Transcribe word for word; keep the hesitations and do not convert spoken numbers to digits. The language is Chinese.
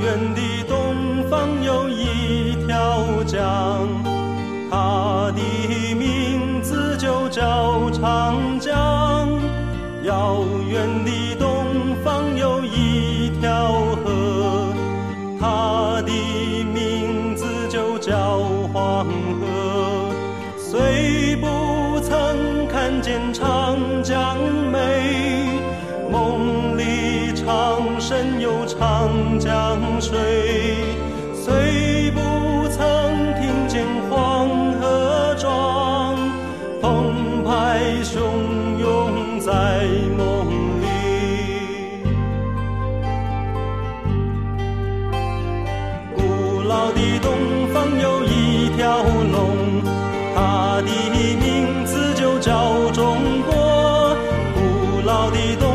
远的东方有一条江，它的名字就叫长江。遥远的东方有一条河，它的名字就叫黄河。虽不曾看见长江美，梦里常神游长江水。虽不曾听见黄河壮，澎湃汹涌在梦里。古老的东方有一条龙，它的名字就叫中国。古老的东